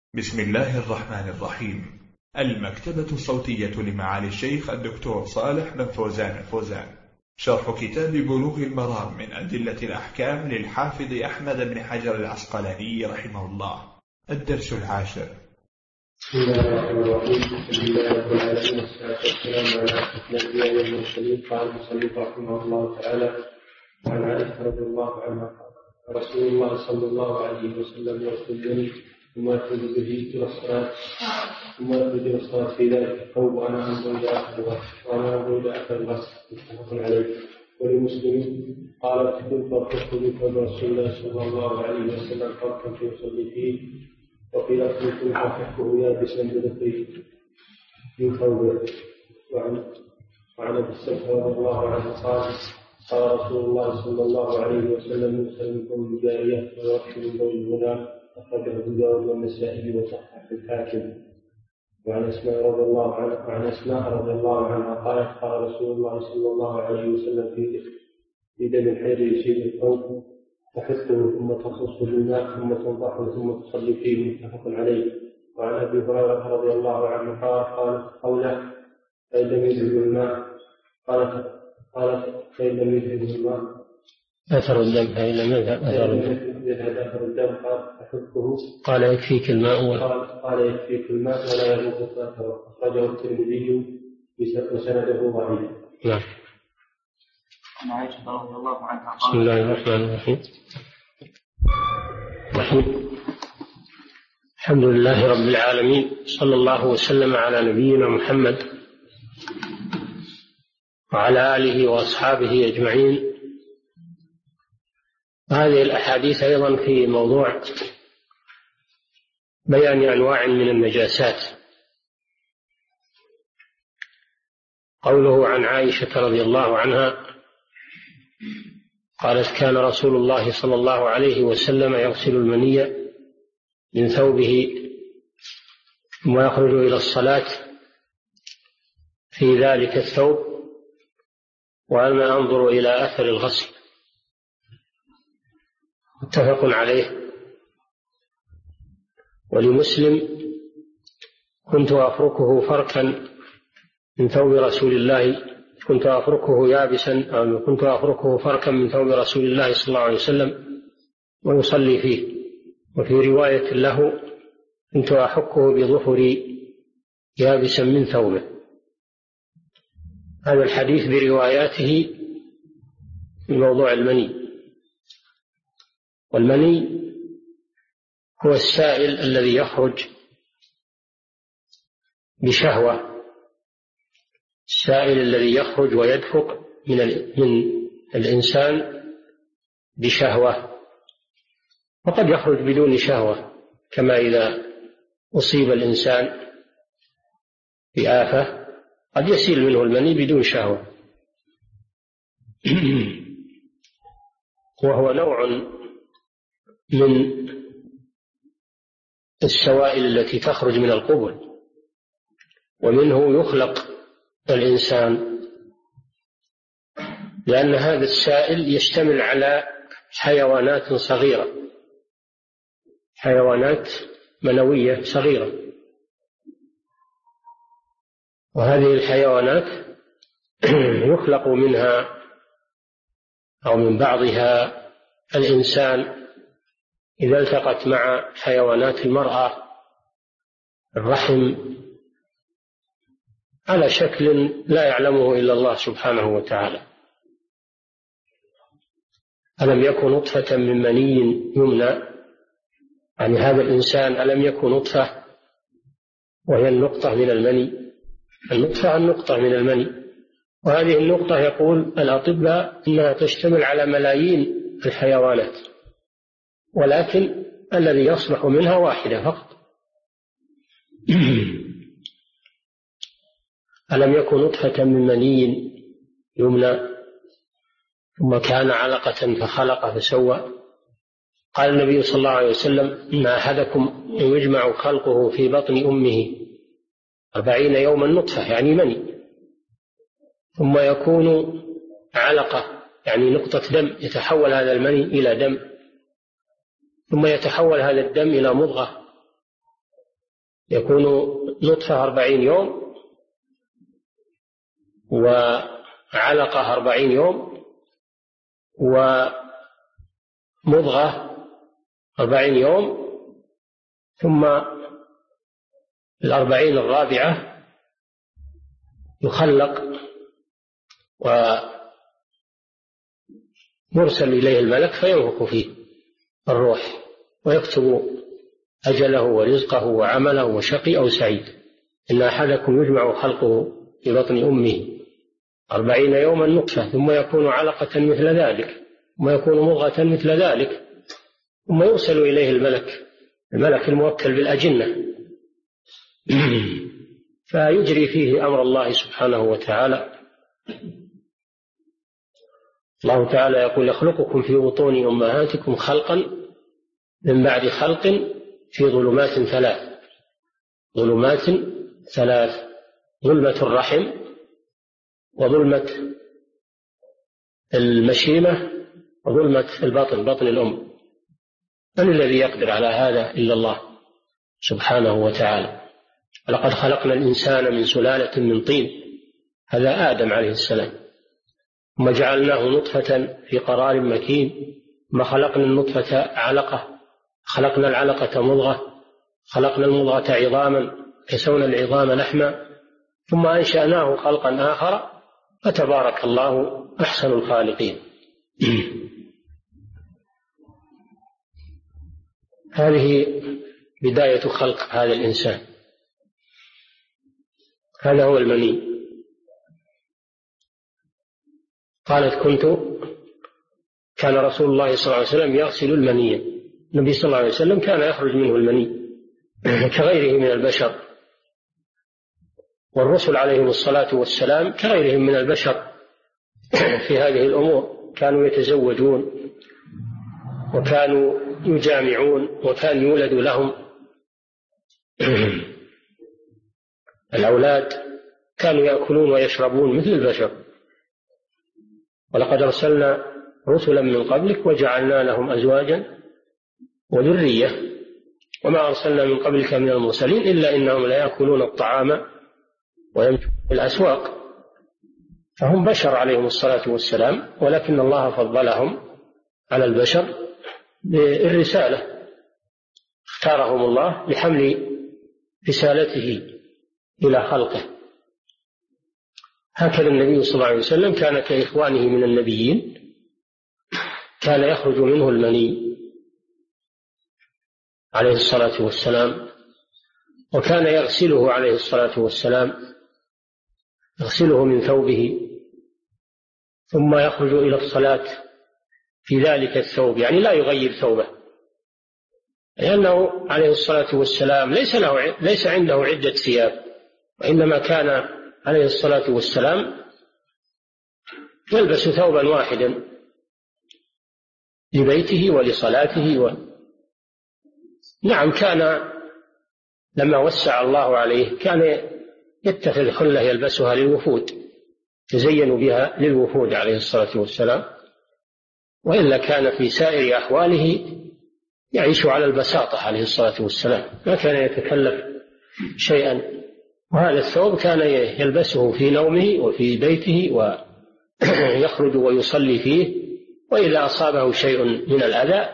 بسم الله الرحمن الرحيم. المكتبة الصوتية لمعالي الشيخ الدكتور صالح بن فوزان الفوزان، شرح كتاب بلوغ المرام من أدلة الأحكام للحافظ أحمد بن حجر العسقلاني رحمه الله. الدرس 10. بسم الله الرحمن الرحيم. الحمد لله رب العالمين، والصلاة والسلام على أشرف الأنبياء والمرسلين. قال المصنف رحمه الله تعالى: وعن عائشة رضي الله عنها قال: رسول الله صلى الله عليه وسلم يغسلني ثم يخرج به إلى الصلاة في ذلك الثوب وأنا أنظر إلى أثر الغسل. متفق عليه. ولمسلم قالت: كنت أخف بثوب رسول الله صلى الله عليه وسلم فرقا يصلي فيه، وفي لفظ كنت أخفه يابسا بدخله من ثوبه. وعن أبي السلمة رضي الله عنه قال: قال رسول الله صلى الله عليه وسلم: يغسل من ثوب الجارية ويغسل من ثوب الغلام. أخرجه أبو داود والنسائي وصححه الحاكم. وعن أسماء رضي الله عنها قالت: قال رسول الله صلى الله عليه وسلم في دم الحيض يصيب الثوب تحثه ثم تصصه بالماء ثم تنضحه ثم تصلي فيه. متفق عليه. وعن أبي هريرة رضي الله عنه قال قوله: فإن لم يذهب الماء قالت فإن لم يذهب الماء أثر الدم، فإن لم يذهب أثر الدم أحبه قال يكفيك الماء قال يكفيك الماء ولا يذوق أثره. أخرجه الترمذي وسنده ضعيف. نعم. عن عائشة رضي الله عنها قالت: بسم الله الرحمن الرحيم. الحمد لله رب العالمين، صلى الله وسلم على نبينا محمد وعلى آله وأصحابه أجمعين. هذه الأحاديث أيضا في موضوع بيان أنواع من النجاسات. قوله عن عائشة رضي الله عنها قالت: كان رسول الله صلى الله عليه وسلم يغسل المني من ثوبه ثم يخرج إلى الصلاة في ذلك الثوب وأنا أنظر إلى أثر الغسل. متفق عليه. ولمسلم: كنت أفركه فركا من ثوب رسول الله، كنت أفركه يابسا، أو كنت أفركه فركا من ثوب رسول الله صلى الله عليه وسلم ويصلي فيه. وفي رواية له: كنت أحكه بظفري يابسا من ثوبه. هذا الحديث برواياته في موضوع المني. والمني هو السائل الذي يخرج بشهوة، السائل الذي يخرج ويدفق من الإنسان بشهوة، وقد يخرج بدون شهوة، كما إذا أصيب الإنسان بآفة قد يسيل منه المني بدون شهوة. وهو نوع من السوائل التي تخرج من القبل، ومنه يخلق الإنسان، لأن هذا السائل يشتمل على حيوانات صغيرة، حيوانات منوية صغيرة، وهذه الحيوانات يخلق منها أو من بعضها الإنسان إذا التقت مع حيوانات المرأة الرحم على شكل لا يعلمه إلا الله سبحانه وتعالى. ألم يكن نطفة من مني يمنى، يعني هذا الإنسان ألم يكن نطفة، وهي النقطة من المني، النقطة من المني. وهذه النقطة يقول الأطباء إنها تشتمل على ملايين الحيوانات، ولكن الذي يصلح منها واحدة فقط. ألم يكن نطفة من مني يمنى ثم كان علقة فخلق فسوى. قال النبي صلى الله عليه وسلم: إن أحدكم يجمع خلقه في بطن أمه 40 يوما نطفة، يعني مني، ثم يكون علقة، يعني نقطة دم، يتحول هذا المني إلى دم، ثم يتحول هذا الدم إلى مضغة، يكون نطفة 40 يوم، وعلقة 40 يوم، ومضغة 40 يوم، ثم 40 الرابعة يخلق ويرسل إليه الملك فينفخ فيه الروح ويكتب أجله ورزقه وعمله وشقي أو سعيد. إن أحدكم يجمع خلقه في بطن أمه 40 يوما نطفة، ثم يكون علقة مثل ذلك، ثم يكون مضغة مثل ذلك، ثم يرسل إليه الملك الموكل بالأجنة فيجري فيه أمر الله سبحانه وتعالى. الله تعالى يقول: يخلقكم في بطون أمهاتكم خلقا من بعد خلق في ظلمات ثلاث: ظلمة الرحم، وظلمة المشيمة، وظلمة بطن الأم. من الذي يقدر على هذا إلا الله سبحانه وتعالى. ولقد خلقنا الإنسان من سلالة من طين، هذا آدم عليه السلام، ثم جعلناه نطفة في قرار مكين، ثم خلقنا النطفة علقة، خلقنا العلقة مضغة، خلقنا المضغة عظاما، كسونا العظام لحما، ثم أنشأناه خلقا آخر، فتبارك الله أحسن الخالقين. هذه بداية خلق هذا الإنسان، هذا هو المني. قالت: كان رسول الله صلى الله عليه وسلم يغسل المني. النبي صلى الله عليه وسلم كان يخرج منه المني كغيره من البشر، والرسل عليهم الصلاة والسلام كغيرهم من البشر في هذه الأمور، كانوا يتزوجون وكانوا يجامعون وكان يولد لهم الأولاد، كانوا يأكلون ويشربون مثل البشر. ولقد أرسلنا رسلا من قبلك وجعلنا لهم أزواجا وذرية وما أرسلنا من قبلك من المرسلين إلا إنهم لا يأكلون الطعام ويمشون في الأسواق. فهم بشر عليهم الصلاة والسلام، ولكن الله فضلهم على البشر بالرسالة، اختارهم الله لحمل رسالته إلى خلقه. هكذا النبي صلى الله عليه وسلم كان كإخوانه من النبيين، كان يخرج منه المني عليه الصلاة والسلام، وكان يغسله عليه الصلاة والسلام، يغسله من ثوبه ثم يخرج إلى الصلاة في ذلك الثوب، يعني لا يغير ثوبه، لأنه عليه الصلاة والسلام ليس عنده عدة ثياب، وإنما كان عليه الصلاة والسلام يلبس ثوبا واحدا لبيته ولصلاته نعم، كان لما وسع الله عليه كان يتخذ حلة يلبسها للوفود، تزين بها للوفود عليه الصلاة والسلام، وإلا كان في سائر أحواله يعيش على البساطة عليه الصلاة والسلام، ما كان يتكلف شيئا. وهذا الثوب كان يلبسه في نومه وفي بيته ويخرج ويصلي فيه، وإذا أصابه شيء من الأذى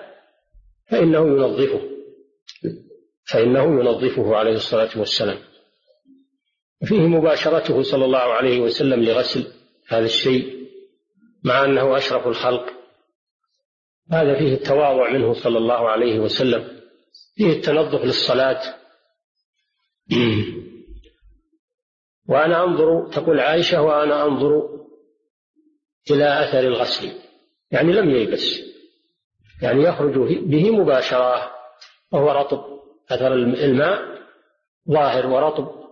فإنه ينظفه عليه الصلاة والسلام. فيه مباشرته صلى الله عليه وسلم لغسل هذا الشيء مع أنه أشرف الخلق، هذا فيه التواضع منه صلى الله عليه وسلم، فيه التنظف للصلاة. وأنا أنظر، تقول عائشة، وأنا أنظر إلى أثر الغسل، يعني لم ييبس، يعني يخرج به مباشرة وهو رطب، أثر الماء ظاهر ورطب.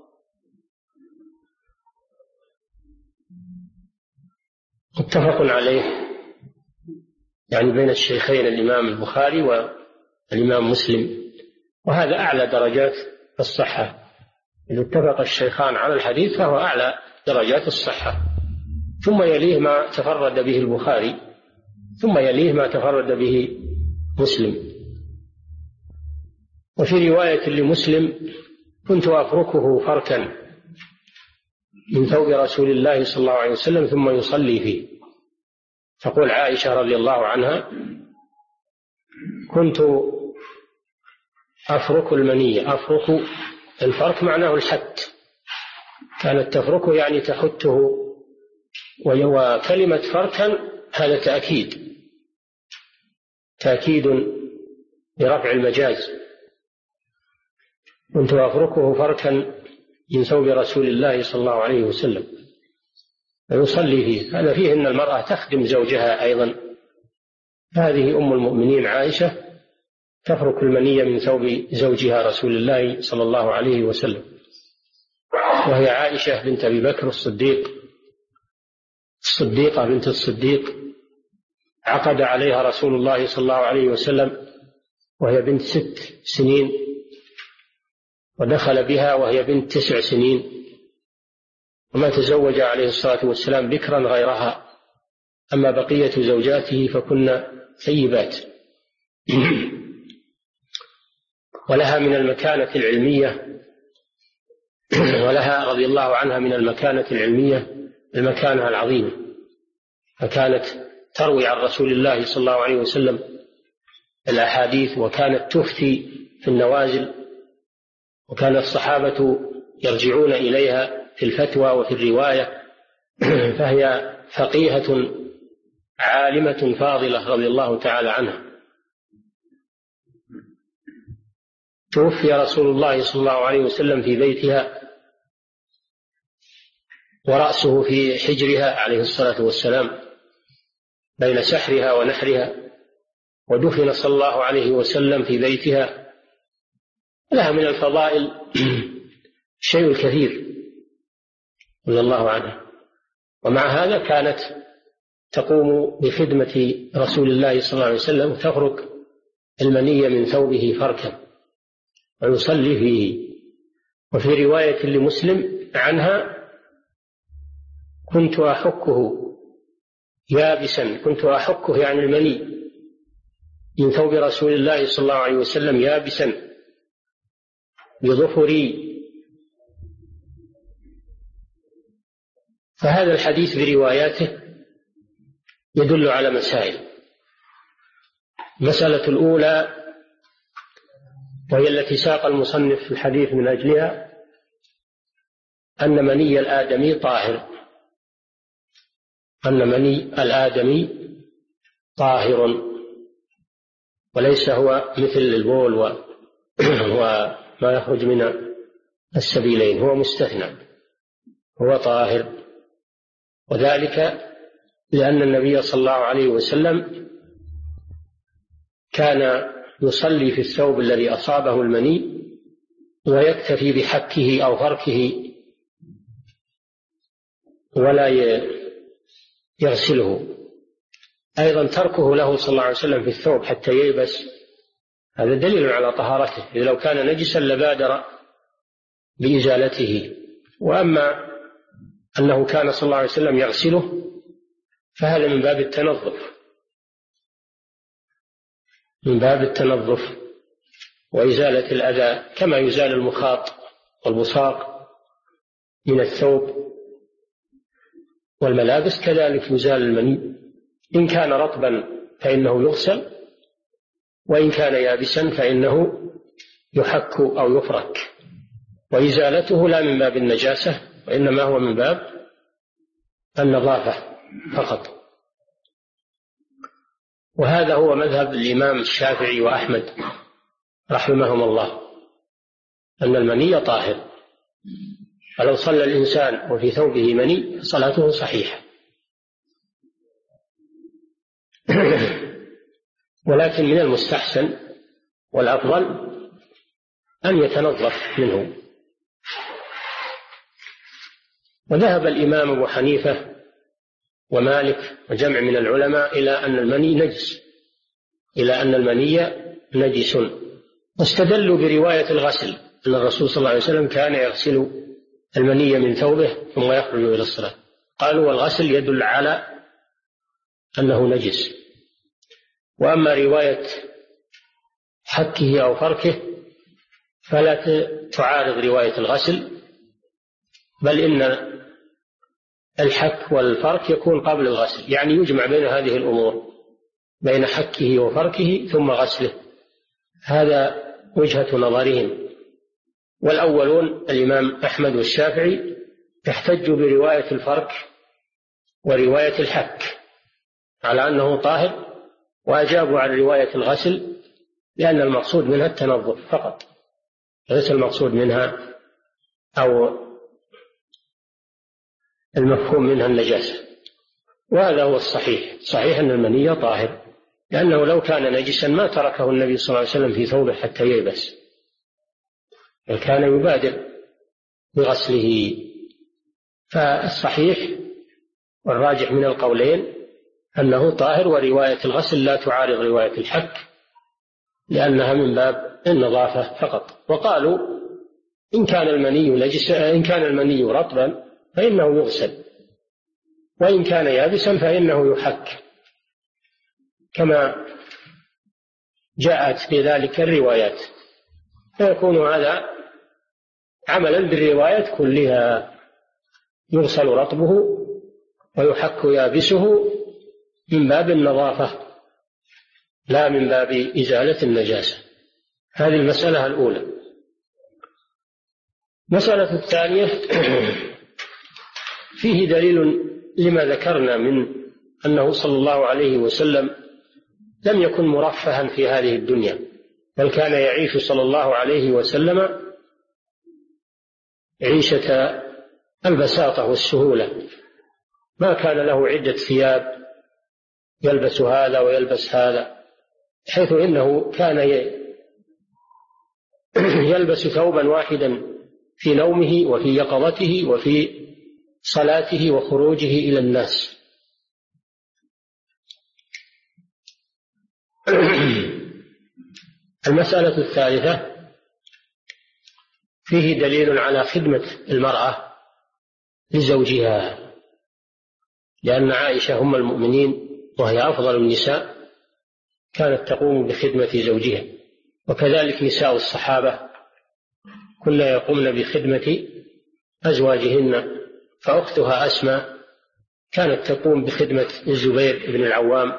متفق عليه، يعني بين الشيخين الإمام البخاري والإمام مسلم، وهذا أعلى درجات الصحة. إذا اتفق الشيخان على الحديث فهو أعلى درجات الصحة، ثم يليه ما تفرد به البخاري، ثم يليه ما تفرد به مسلم. وفي رواية لمسلم كنت أفركه فركا من ثوب رسول الله صلى الله عليه وسلم ثم يصلي فيه. تقول عائشة رضي الله عنها: كنت أفرك المني. أفرك الفرك معناه الحت، كانت تفركه يعني تحته، وكلمة فركا هذا تأكيد برفع المجاز. كنت أفركه فركا من ثوب رسول الله صلى الله عليه وسلم ويصلي فيه. هذا فيه أن المرأة تخدم زوجها أيضا. هذه أم المؤمنين عائشة تفرك المني من ثوب زوجها رسول الله صلى الله عليه وسلم، وهي عائشة بنت أبي بكر الصديقة بنت الصديق، عقد عليها رسول الله صلى الله عليه وسلم وهي بنت 6 سنين، ودخل بها وهي بنت 9 سنين، وما تزوج عليه الصلاة والسلام بكرا غيرها، أما بقية زوجاته فكن ثيبات. ولها من المكانة العلمية، ولها رضي الله عنها من المكانة العلمية المكانة العظيمة، فكانت تروي عن رسول الله صلى الله عليه وسلم الأحاديث، وكانت تفتي في النوازل، وكان الصحابة يرجعون إليها في الفتوى وفي الرواية، فهي فقيهة عالمة فاضلة رضي الله تعالى عنها. توفي رسول الله صلى الله عليه وسلم في بيتها ورأسه في حجرها عليه الصلاة والسلام بين سحرها ونحرها، ودفن صلى الله عليه وسلم في بيتها. لها من الفضائل شيء كثير رضي الله عنها، ومع هذا كانت تقوم بخدمة رسول الله صلى الله عليه وسلم، تفرك المني من ثوبه فركا ويصلي فيه. وفي رواية لمسلم عنها: كنت أحكه يابسا، كنت أحكه يعني المني من ثوب رسول الله صلى الله عليه وسلم يابسا بظفري. فهذا الحديث برواياته يدل على مسائل. المسألة الأولى وهي التي ساق المصنف في الحديث من أجلها، أن مني الآدمي طاهر، أن مني الآدمي طاهر، وليس هو مثل البول وما يخرج من السبيلين، هو مستثنى، هو طاهر. وذلك لأن النبي صلى الله عليه وسلم كان يصلي في الثوب الذي أصابه المني ويكتفي بحكه أو فركه ولا يغسله. أيضا تركه له صلى الله عليه وسلم في الثوب حتى ييبس هذا دليل على طهارته، إذ لو كان نجسا لبادر بإزالته. وأما أنه كان صلى الله عليه وسلم يغسله فهذا من باب التنظف، من باب التنظف وإزالة الأذى، كما يزال المخاط والبصاق من الثوب والملابس كذلك يزال المني. إن كان رطبا فإنه يغسل، وإن كان يابسا فإنه يحك أو يفرك، وإزالته لا من باب النجاسة وإنما هو من باب النظافة فقط. وهذا هو مذهب الإمام الشافعي وأحمد رحمهم الله، أن المني طاهر، فلو صلى الإنسان وفي ثوبه مني صلاته صحيحة. ولكن من المستحسن والأفضل أن يتنظف منه. وذهب الإمام أبو حنيفة ومالك وجمع من العلماء إلى أن المني نجس، إلى أن المني نجس، واستدلوا برواية الغسل، أن الرسول صلى الله عليه وسلم كان يغسل المني من ثوبه ثم يخرج إلى الصلاة. قالوا والغسل يدل على أنه نجس. وأما رواية حكه أو فركه فلا تعارض رواية الغسل، بل إن الحك والفرك يكون قبل الغسل، يعني يجمع بين هذه الأمور، بين حكه وفركه ثم غسله. هذا وجهة نظرهم. والأولون الإمام أحمد والشافعي احتجوا برواية الفرك ورواية الحك على أنه طاهر، وأجابوا عن رواية الغسل لأن المقصود منها التنظف فقط، ليس المقصود منها أو المفهوم منها النجاسة. وهذا هو الصحيح. صحيح أن المني طاهر، لأنه لو كان نجسا ما تركه النبي صلى الله عليه وسلم في ثوبه حتى ييبس، بل كان يبادر بغسله. فالصحيح والراجح من القولين أنه طاهر، ورواية الغسل لا تعارض رواية الحك لأنها من باب النظافة فقط. وقالوا إن كان المني نجسا، إن كان المني رطبا فإنه يغسل، وإن كان يابسا فإنه يحك، كما جاءت في ذلك الروايات، فيكون هذا عملا بالروايات كلها، يغسل رطبه ويحك يابسه من باب النظافة لا من باب إزالة النجاسة. هذه المسألة الأولى. مسألة الثانية فيه دليل لما ذكرنا من أنه صلى الله عليه وسلم لم يكن مرفها في هذه الدنيا، بل كان يعيش صلى الله عليه وسلم عيشة البساطة والسهولة، ما كان له عدة ثياب يلبس هذا ويلبس هذا، حيث إنه كان يلبس ثوبا واحدا في نومه وفي يقظته وفي صلاته وخروجه إلى الناس. المسألة الثالثة فيه دليل على خدمة المرأة لزوجها، لأن عائشة أم المؤمنين وهي أفضل النساء كانت تقوم بخدمة زوجها، وكذلك نساء الصحابة كن يقومن بخدمة أزواجهن. فأختها أسماء كانت تقوم بخدمة الزبير بن العوام،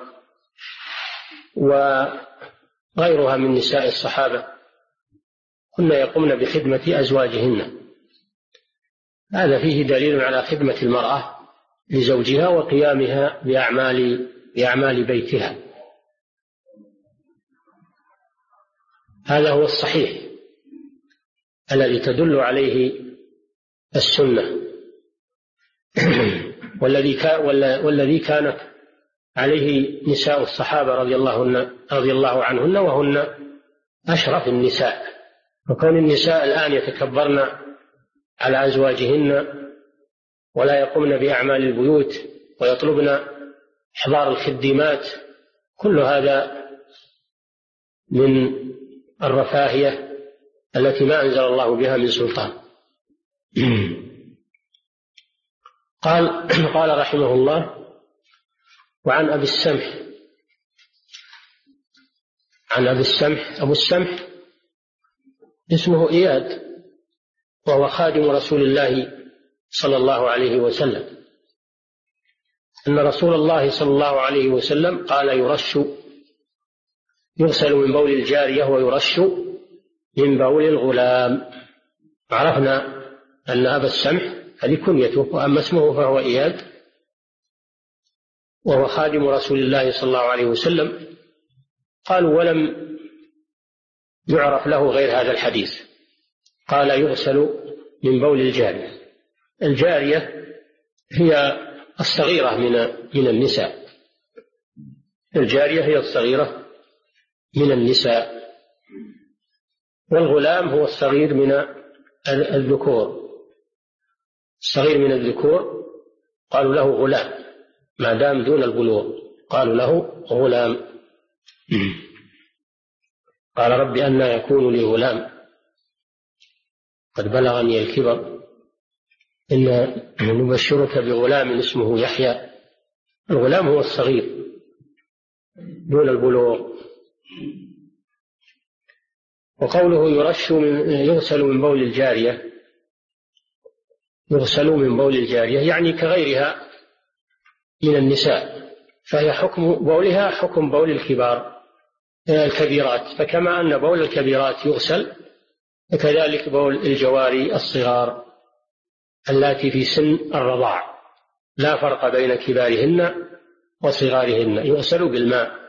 وغيرها من نساء الصحابة كن يقومن بخدمة أزواجهن. هذا فيه دليل على خدمة المرأة لزوجها وقيامها بأعمال بيتها. هذا هو الصحيح الذي تدل عليه السنة والذي كانت عليه نساء الصحابة رضي الله عنهن، وهن أشرف النساء. وكون النساء الآن يتكبرن على أزواجهن ولا يقومن بأعمال البيوت ويطلبن إحضار الخدمات، كل هذا من الرفاهية التي ما أنزل الله بها من سلطان. قال رحمه الله: وعن أبي السمح، أبو السمح اسمه إياد، وهو خادم رسول الله صلى الله عليه وسلم، أن رسول الله صلى الله عليه وسلم قال: يغسل من بول الجارية ويرش من بول الغلام. عرفنا أن أبا السمح هذه كنيته، وأما اسمه فهو إياد، وهو خادم رسول الله صلى الله عليه وسلم. قالوا: ولم يعرف له غير هذا الحديث. قال: يغسل من بول الجارية. الجارية هي الصغيرة من النساء، الجارية هي الصغيرة من النساء، والغلام هو الصغير من الذكور. الصغير من الذكور قالوا له غلام، ما دام دون البلوغ قالوا له غلام. قال: رب أنى يكون لي غلام قد بلغني الكبر، إن نبشرك بغلام اسمه يحيى. الغلام هو الصغير دون البلوغ. وقوله يغسل من بول الجارية، يغسل من بول الجارية يعني كغيرها من النساء، فهي حكم بولها حكم بول الكبيرات، فكما أن بول الكبيرات يغسل فكذلك بول الجواري الصغار اللاتي في سن الرضاع لا فرق بين كبارهن وصغارهن يغسل بالماء.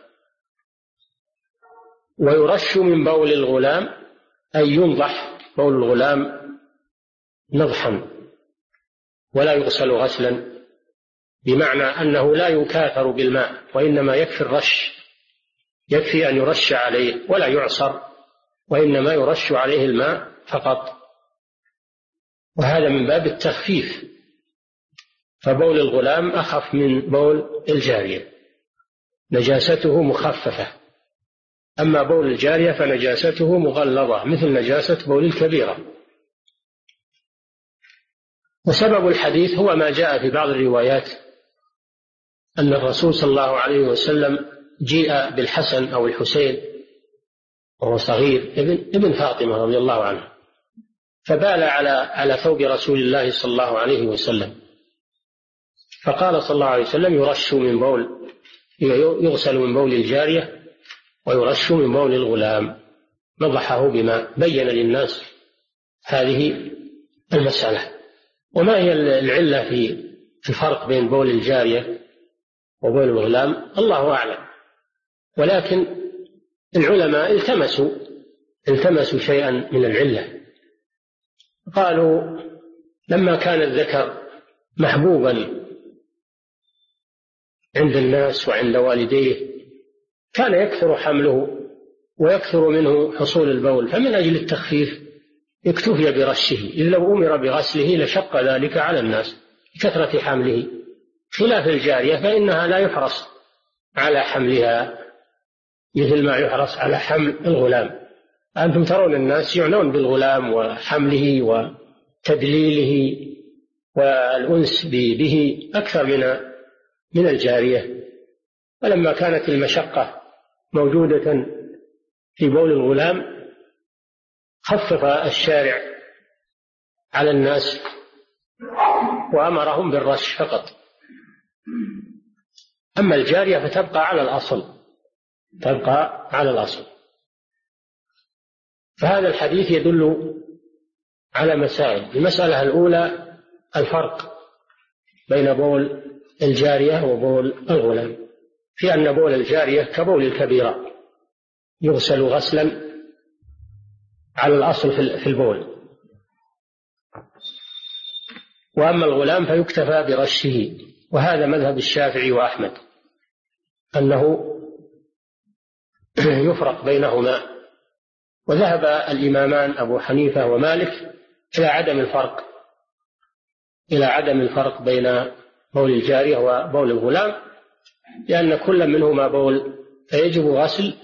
ويرش من بول الغلام أي ينضح بول الغلام نضحا ولا يغسل غسلا، بمعنى أنه لا يكاثر بالماء وإنما يكفي الرش، يكفي أن يرش عليه ولا يعصر، وإنما يرش عليه الماء فقط، وهذا من باب التخفيف، فبول الغلام أخف من بول الجارية، نجاسته مخففة، أما بول الجارية فنجاسته مغلظة مثل نجاسة بول الكبيرة. وسبب الحديث هو ما جاء في بعض الروايات أن الرسول صلى الله عليه وسلم جيء بالحسن أو الحسين وهو صغير ابن فاطمة رضي الله عنه، فبال على ثوب رسول الله صلى الله عليه وسلم، فقال صلى الله عليه وسلم يغسل من بول الجارية ويرش من بول الغلام، نضحه بماء، بين للناس هذه المسألة. وما هي العلة في الفرق بين بول الجارية وبول الغلام الله أعلم، ولكن العلماء التمسوا شيئا من العلة، قالوا لما كان الذكر محبوبا عند الناس وعند والديه كان يكثر حمله ويكثر منه حصول البول، فمن أجل التخفيف اكتفي برشه، إذ لو أمر بغسله لشق ذلك على الناس بكثرة حمله، خلاف الجارية فإنها لا يحرص على حملها مثل ما يحرص على حمل الغلام. أنتم ترون الناس يعنون بالغلام وحمله وتدليله والأنس به أكثر من الجارية، ولما كانت المشقة موجودة في بول الغلام خفف الشارع على الناس وأمرهم بالرش فقط، أما الجارية فتبقى على الأصل. فهذا الحديث يدل على مسائل. المسألة الأولى الفرق بين بول الجارية وبول الغلام، في أن بول الجارية كبول الكبيرة يغسل غسلا على الأصل في البول، وأما الغلام فيكتفى برشه، وهذا مذهب الشافعي وأحمد أنه يفرق بينهما، وذهب الإمامان أبو حنيفة ومالك إلى عدم الفرق بين بول الجارية وبول الغلام، لأن كل منهما بول فيجب غسل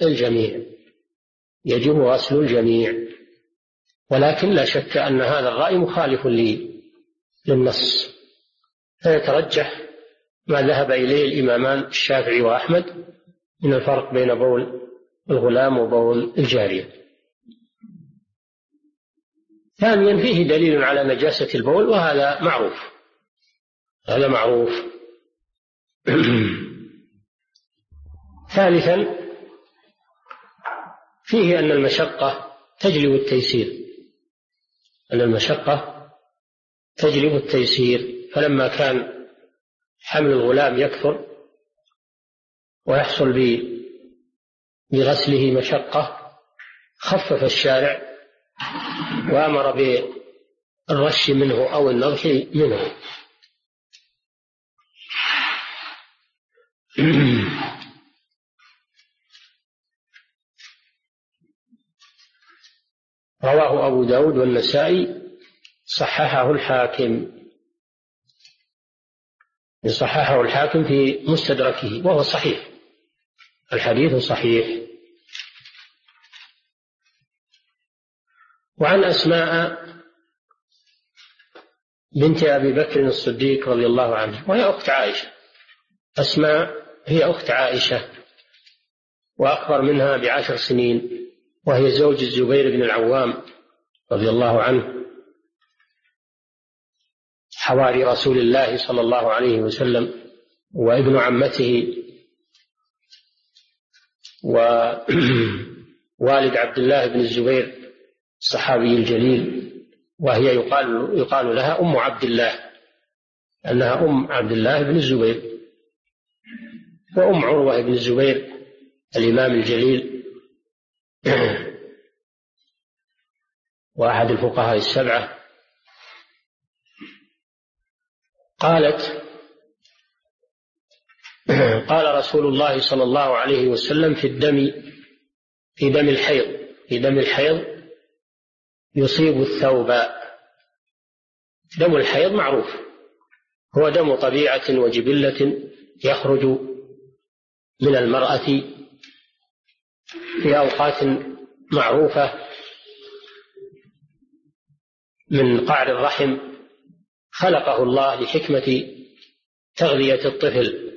الجميع، ولكن لا شك أن هذا الرأي مخالف للنص، فيترجح ما ذهب إليه الإمامان الشافعي وأحمد من الفرق بين بول الغلام وبول الجارية. ثانيا فيه دليل على نجاسة البول، وهذا معروف. ثالثا فيه أن المشقة تجلب التيسير، فلما كان حمل الغلام يكثر ويحصل بغسله مشقة خفف الشارع وأمر بالرش منه أو النضح منه. رواه أبو داود والنسائي، صححه الحاكم في مستدركه، وهو صحيح، الحديث صحيح. وعن أسماء بنت أبي بكر الصديق رضي الله عنه، وهي أخت عائشة، أسماء هي أخت عائشة وأكبر منها ب10 سنين، وهي زوج الزبير بن العوام رضي الله عنه، حواري رسول الله صلى الله عليه وسلم، وابن عمته ووالد عبد الله بن الزبير الصحابي الجليل، وهي يقال لها أم عبد الله، أنها أم عبد الله بن الزبير، وأم عروة بن الزبير الإمام الجليل وأحد الفقهاء السبعة. قالت: قال رسول الله صلى الله عليه وسلم في دم الحيض يصيب الثوب. دم الحيض معروف، هو دم طبيعة وجبلة يخرج من المرأة في أوقات معروفة من قعر الرحم، خلقه الله لحكمة تغذية الطفل.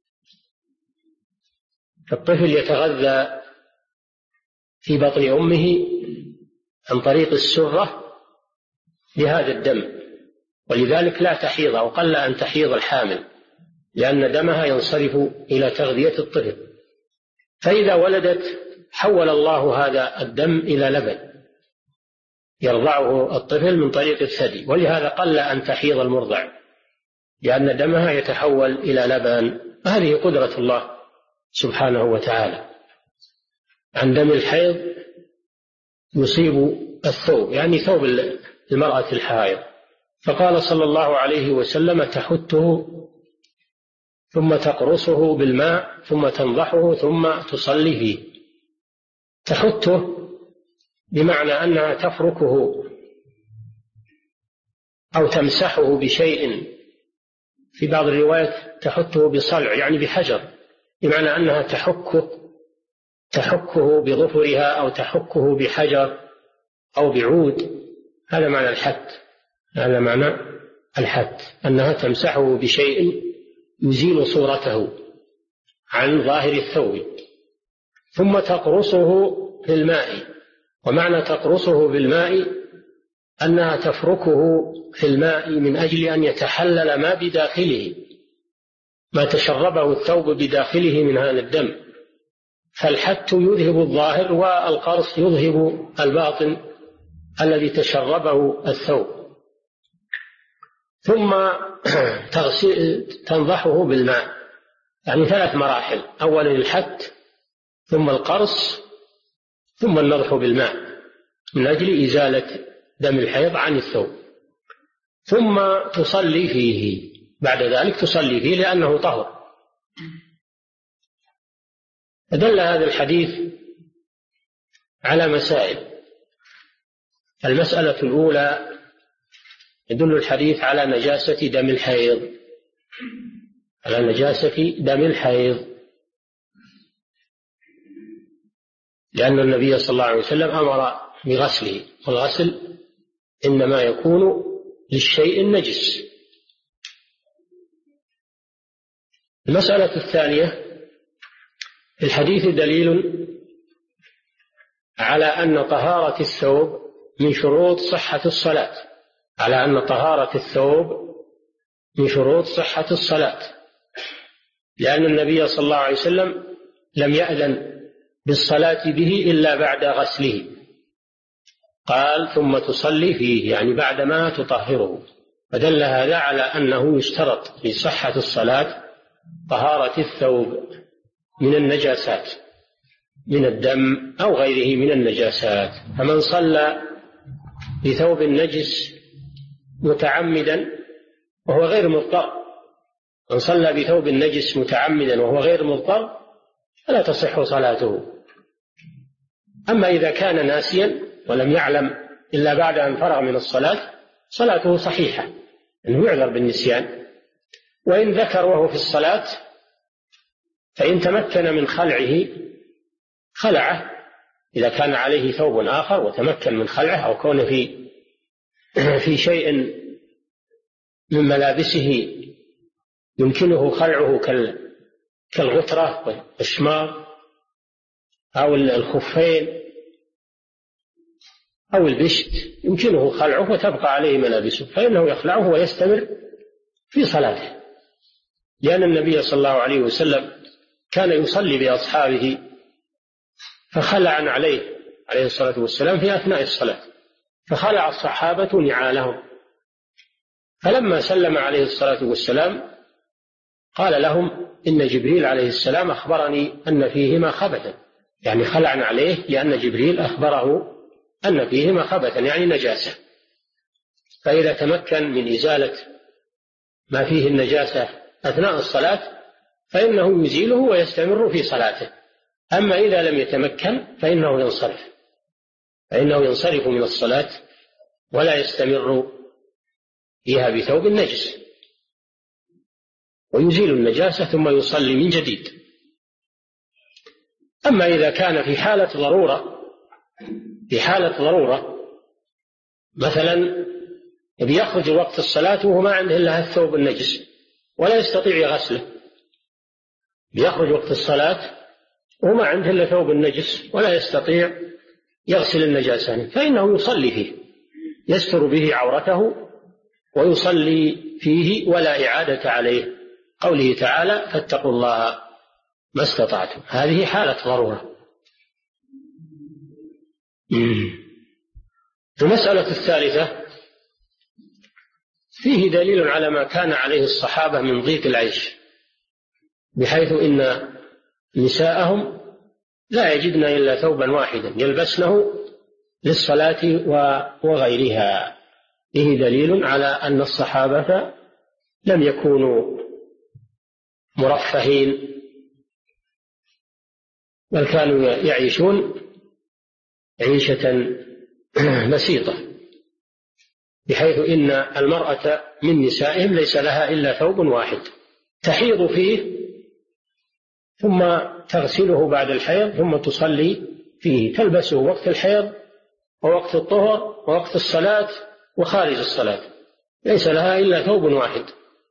الطفل يتغذى في بطن أمه عن طريق السرة بهذا الدم، ولذلك لا تحيض أو قل أن تحيض الحامل، لأن دمها ينصرف إلى تغذية الطفل. فإذا ولدت حول الله هذا الدم إلى لبن يرضعه الطفل من طريق الثدي، ولهذا قل أن تحيض المرضع، لأن دمها يتحول إلى لبن. هذه قدرة الله سبحانه وتعالى. عن دم الحيض يصيب الثوب، يعني ثوب المرأة الحائض. فقال صلى الله عليه وسلم: تحته ثم تقرصه بالماء ثم تنضحه ثم تصلي فيه. تحته بمعنى أنها تفركه أو تمسحه بشيء، في بعض الروايات تحته بصلع يعني بحجر، بمعنى أنها تحكه بظفرها أو تحكه بحجر أو بعود. هذا معنى الحت، أنها تمسحه بشيء يزيل صورته عن ظاهر الثوب. ثم تقرصه في الماء، ومعنى تقرصه بالماء أنها تفركه في الماء من أجل أن يتحلل ما بداخله، ما تشربه الثوب بداخله من هذا الدم. فالحت يذهب الظاهر، والقرص يذهب الباطن الذي تشربه الثوب. ثم تنضحه بالماء، يعني 3 مراحل: أولا الحت، ثم القرص، ثم النضح بالماء من أجل إزالة دم الحيض عن الثوب. ثم تصلي فيه، بعد ذلك تصلي فيه لأنه طهر. فدل هذا الحديث على مسائل. المسألة الأولى: يدل الحديث على نجاسة دم الحيض، لأن النبي صلى الله عليه وسلم أمر بغسله، والغسل إنما يكون للشيء النجس. المسألة الثانية: الحديث دليل على أن طهارة الثوب من شروط صحة الصلاة، لأن النبي صلى الله عليه وسلم لم يأذن بالصلاة به إلا بعد غسله، قال: ثم تصلي فيه، يعني بعدما تطهره. فدل هذا على أنه يشترط لصحة الصلاة طهارة الثوب من النجاسات، من الدم أو غيره من النجاسات. فمن صلى بثوب نجس متعمدا وهو غير مضطر، فلا تصح صلاته. أما إذا كان ناسيا ولم يعلم إلا بعد أن فرغ من الصلاة، صلاته صحيحة، أنه يعذر بالنسيان. وإن ذكر وهو في الصلاة، فإن تمكن من خلعه، إذا كان عليه ثوب آخر وتمكن من خلعه، أو كون في شيء من ملابسه يمكنه خلعه كالغترة والشمار أو الخفين أو البشت يمكنه خلعه وتبقى عليه ملابسه، فإنه يخلعه ويستمر في صلاته، لأن النبي صلى الله عليه وسلم كان يصلي بأصحابه فخلع عليه الصلاة والسلام في أثناء الصلاة، فخلع الصحابة نعالهم، فلما سلم عليه الصلاة والسلام قال لهم إن جبريل عليه السلام أخبرني أن فيهما خبثا، يعني خلع عليه لأن جبريل أخبره أن فيهما خبثا يعني نجاسة، فإذا تمكن من إزالة ما فيه النجاسة أثناء الصلاة فإنه يزيله ويستمر في صلاته. أما إذا لم يتمكن فإنه ينصرف من الصلاة ولا يستمر فيها بثوب النجس، ويزيل النجاسة ثم يصلي من جديد. أما إذا كان في حالة ضرورة مثلا بيخرج وقت الصلاة وهو ما عنده إلا الثوب النجس ولا يستطيع يغسله، بيخرج وقت الصلاة وهو ما عنده إلا ثوب النجس ولا يستطيع يغسل النجاسة، فإنه يصلي فيه، يستر به عورته ويصلي فيه ولا إعادة عليه، قوله تعالى فاتقوا الله ما استطعتم، هذه حالة ضرورة. المسألة الثالثة فيه دليل على ما كان عليه الصحابة من ضيق العيش، بحيث إن نساءهم لا يجدن إلا ثوبا واحدا يلبسنه للصلاة وغيرها، فيه دليل على أن الصحابة لم يكونوا مرفهين بل كانوا يعيشون عيشة بسيطة، بحيث إن المرأة من نسائهم ليس لها إلا ثوب واحد تحيض فيه ثم تغسله بعد الحيض ثم تصلي فيه، تلبسه وقت الحيض ووقت الطهر ووقت الصلاة وخارج الصلاة، ليس لها إلا ثوب واحد.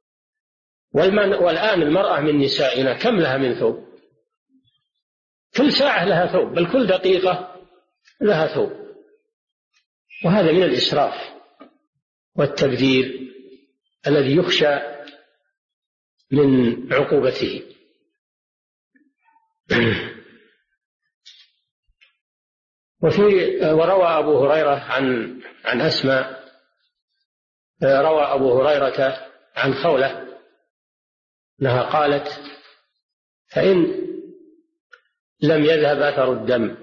والآن المرأة من نسائنا كم لها من ثوب؟ كل ساعة لها ثوب، بل كل دقيقة لها ثوب، وهذا من الإسراف والتبذير الذي يخشى من عقوبته. وروى أبو هريرة عن أسماء، روى أبو هريرة عن خولة أنها قالت فإن لم يذهب أثر الدم،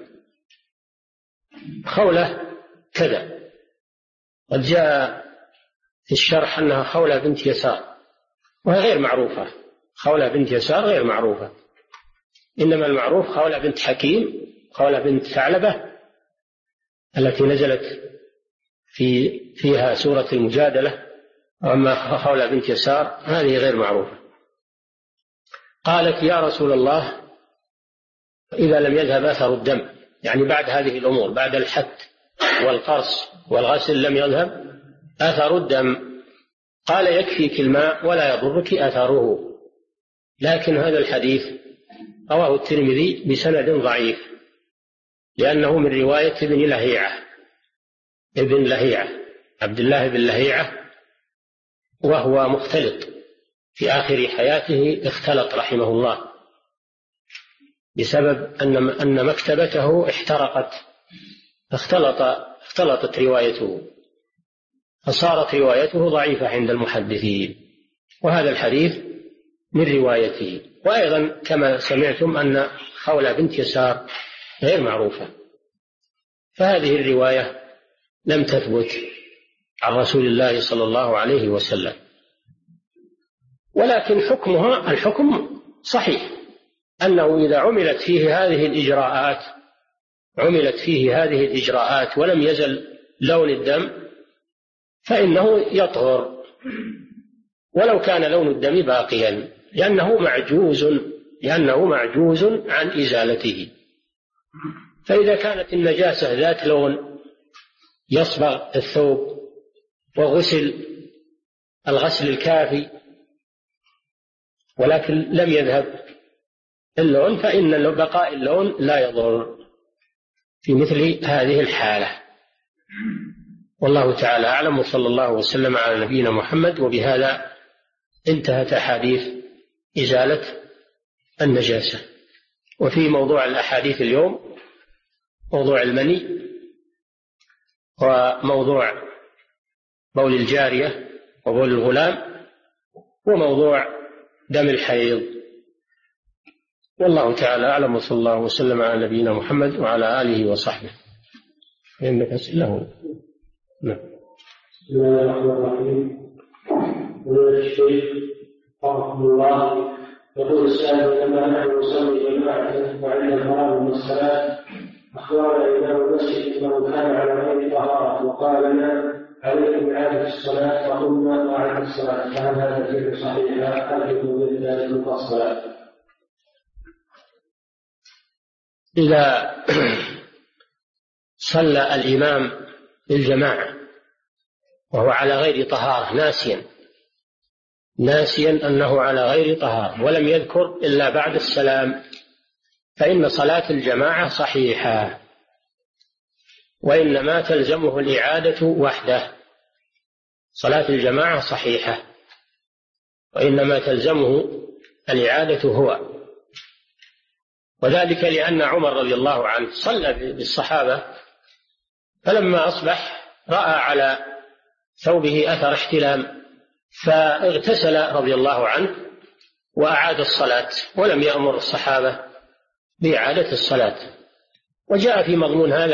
خولة كذا، قد جاء في الشرح أنها خولة بنت يسار، وهي غير معروفة، خولة بنت يسار غير معروفة، إنما المعروف خولة بنت حكيم، خولة بنت ثعلبة التي نزلت فيها سورة المجادلة، وأما خولة بنت يسار هذه غير معروفة. قالت يا رسول الله إذا لم يذهب أثر الدم، يعني بعد هذه الأمور، بعد الحت والقرص والغسل لم يذهب أثر الدم، قال يكفيك الماء ولا يضرك أثره. لكن هذا الحديث رواه الترمذي بسند ضعيف، لأنه من رواية ابن لهيعة عبد الله بن لهيعة، وهو مختلط في آخر حياته، اختلط رحمه الله بسبب أن مكتبته احترقت، اختلطت روايته، فصارت روايته ضعيفة عند المحدثين، وهذا الحديث من روايته. وأيضا كما سمعتم أن خولة بنت يسار غير معروفة، فهذه الرواية لم تثبت عن رسول الله صلى الله عليه وسلم، ولكن حكمها الحكم صحيح، أنه إذا عملت فيه هذه الإجراءات ولم يزل لون الدم فإنه يطهر ولو كان لون الدم باقيا، لأنه معجوز عن إزالته. فإذا كانت النجاسة ذات لون يصبغ الثوب وغسل الغسل الكافي ولكن لم يذهب اللون، فإن بقاء اللون لا يضر في مثل هذه الحالة. والله تعالى أعلم، وصلى الله وسلم على نبينا محمد. وبهذا انتهت أحاديث إزالة النجاسة. وفي موضوع الأحاديث اليوم موضوع المني، وموضوع بول الجارية وبول الغلام، وموضوع دم الحيض. والله تعالى أعلم، وصلى الله وسلم على نبينا محمد وعلى آله وصحبه. إنك أسئله. نعم. بسم الله الرحمن الرحيم. الشيخ رحمه الله يقول السائل: لما نحن نصلي جماعة وعند الفراغ من الصلاة أخبرنا إمام المسجد أنه كان على غير طهارة وقال لنا: عليكم إعادة الصلاة، فقلنا: أعد الصلاة. فهل هذا فعل صحيح؟ أرجو ذلك الصلاة. إذا صلى الإمام بالجماعة وهو على غير طهارة ناسيا أنه على غير طهارة ولم يذكر إلا بعد السلام، فإن صلاة الجماعة صحيحة، وإنما تلزمه الإعادة وحده. صلاة الجماعة صحيحة وإنما تلزمه الإعادة هو، وذلك لأن عمر رضي الله عنه صلى بالصحابة، فلما أصبح رأى على ثوبه أثر احتلام فاغتسل رضي الله عنه وأعاد الصلاة، ولم يأمر الصحابة بإعادة الصلاة. وجاء في مضمون هذا